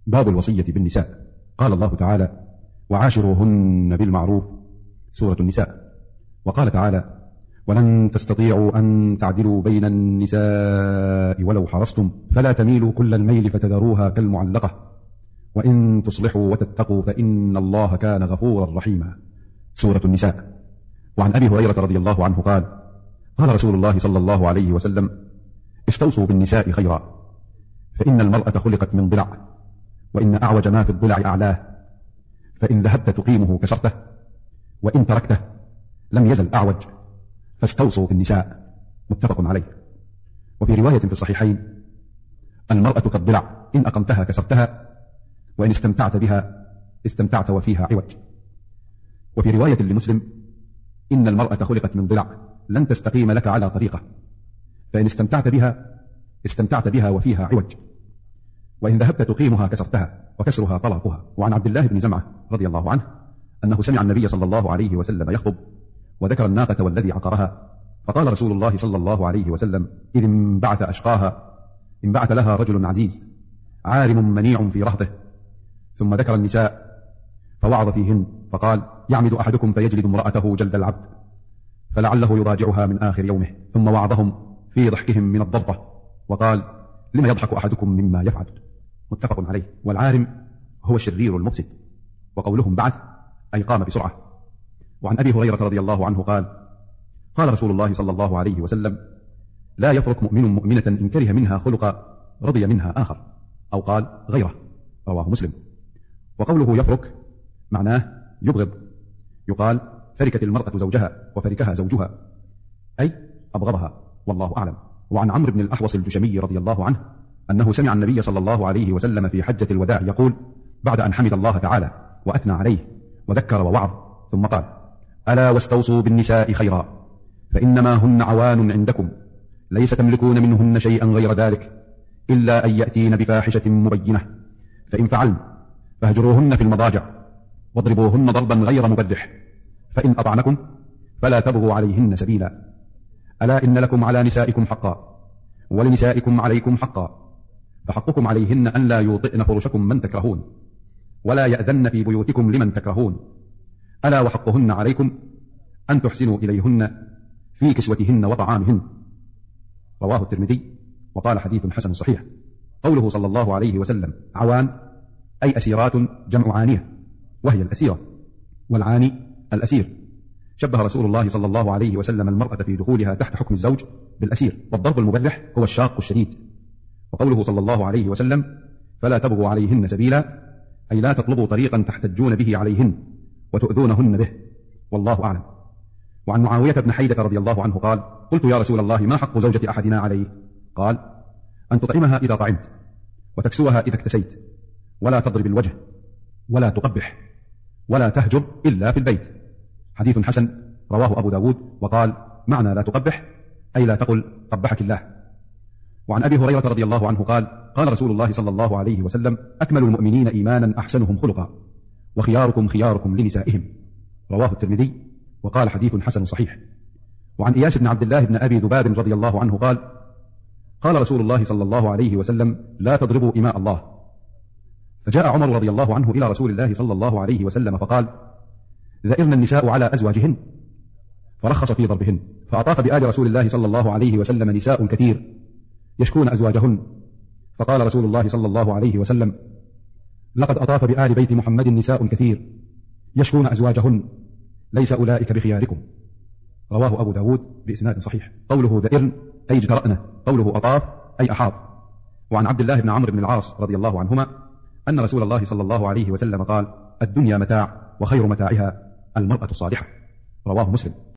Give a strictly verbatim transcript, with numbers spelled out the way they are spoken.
باب الوصية بالنساء. قال الله تعالى: وعاشروهن بالمعروف، سورة النساء. وقال تعالى: ولن تستطيعوا أن تعدلوا بين النساء ولو حرصتم فلا تميلوا كل الميل فتذروها كالمعلقة، وإن تصلحوا وتتقوا فإن الله كان غفورا رحيما، سورة النساء. وعن أبي هريرة رضي الله عنه قال: قال رسول الله صلى الله عليه وسلم: استوصوا بالنساء خيرا، فإن المرأة خلقت من ضلع، وإن أعوج ما في الضلع أعلاه، فإن ذهبت تقيمه كسرته، وإن تركته لم يزل أعوج، فاستوصوا بالنساء، متفق عليه. وفي رواية في الصحيحين: المرأة كالضلع، إن أقمتها كسرتها، وإن استمتعت بها استمتعت وفيها عوج. وفي رواية لمسلم: إن المرأة خلقت من ضلع، لن تستقيم لك على طريقة، فإن استمتعت بها استمتعت بها وفيها عوج، وإن ذهبت تقيمها كسرتها، وكسرها طلاقها. وعن عبد الله بن زمعة رضي الله عنه أنه سمع النبي صلى الله عليه وسلم يخطب، وذكر الناقة والذي عقرها، فقال رسول الله صلى الله عليه وسلم: إذ انبعث أشقاها، انبعث لها رجل عزيز عارم منيع في رهطه. ثم ذكر النساء فوعظ فيهن، فقال: يعمد أحدكم فيجلد امرأته جلد العبد، فلعله يضاجعها من آخر يومه. ثم وعظهم في ضحكهم من الضبطة، وقال: لما يضحك أحدكم مما يفعل، متفق عليه. والعارم هو الشرير المفسد. وقولهم بعث أي قام بسرعة. وعن أبي هريرة رضي الله عنه قال: قال رسول الله صلى الله عليه وسلم: لا يفرق مؤمن مؤمنة إن كره منها خلقا رضي منها آخر، أو قال غيره، رواه مسلم. وقوله يفرك معناه يبغض، يقال فركت المرأة زوجها وفركها زوجها، أي أبغضها، والله أعلم. وعن عمرو بن الأحوص الجشمي رضي الله عنه أنه سمع النبي صلى الله عليه وسلم في حجة الوداع يقول بعد أن حمد الله تعالى وأثنى عليه وذكر ووعظ، ثم قال: ألا واستوصوا بالنساء خيرا، فإنما هن عوان عندكم، ليس تملكون منهن شيئا غير ذلك، إلا أن يأتين بفاحشة مبينة، فإن فعلن فاهجروهن في المضاجع، واضربوهن ضربا غير مبرح، فإن أطعنكم فلا تبغوا عليهن سبيلا. ألا إن لكم على نسائكم حقا، ولنسائكم عليكم حقا، فحقكم عليهن أن لا يوطئن فرشكم من تكرهون، ولا يأذن في بيوتكم لمن تكرهون. ألا وحقهن عليكم أن تحسنوا إليهن في كسوتهن وطعامهن، رواه الترمذي، وقال حديث حسن صحيح. قوله صلى الله عليه وسلم عوان أي أسيرات، جمع عانية، وهي الأسيرة، والعاني الأسير. شبه رسول الله صلى الله عليه وسلم المرأة في دخولها تحت حكم الزوج بالأسير، والضرب المبرح هو الشاق الشديد. وقوله صلى الله عليه وسلم فلا تبغوا عليهن سبيلا، أي لا تطلبوا طريقا تحتجون به عليهن وتؤذونهن به، والله أعلم. وعن معاوية بن حيدة رضي الله عنه قال: قلت يا رسول الله ما حق زوجة أحدنا عليه؟ قال: أن تطعمها إذا طعمت، وتكسوها إذا اكتسيت، ولا تضرب الوجه، ولا تقبح، ولا تهجر إلا في البيت. حديث حسن، رواه أبو داود، وقال: معنى لا تقبح أي لا تقل قبحك الله. وعن أبي هريرة رضي الله عنه قال: قال رسول الله صلى الله عليه وسلم: أكمل المؤمنين إيمانا أحسنهم خلقا، وخياركم خياركم لنسائهم، رواه الترمذي، وقال حديث حسن صحيح. وعن إياس بن عبد الله بن أبي ذباب رضي الله عنه قال: قال رسول الله صلى الله عليه وسلم: لا تضربوا إماء الله. فجاء عمر رضي الله عنه إلى رسول الله صلى الله عليه وسلم فقال: ذئرن النساء على أزواجهن، فرخص في ضربهن. فأطاف بآل رسول الله صلى الله عليه وسلم نساء كثير يشكون أزواجهن، فقال رسول الله صلى الله عليه وسلم: لقد أطاف بآل بيت محمد نساء كثير يشكون أزواجهن، ليس أولئك بخياركم، رواه أبو داود بإسناد صحيح. قوله ذئرن أي اجترأن، قوله أطاف أي أحاط. وعن عبد الله بن عمرو بن العاص رضي الله عنهما أن رسول الله صلى الله عليه وسلم قال: الدنيا متاع، وخير متاعها المرأة الصالحة، رواه مسلم.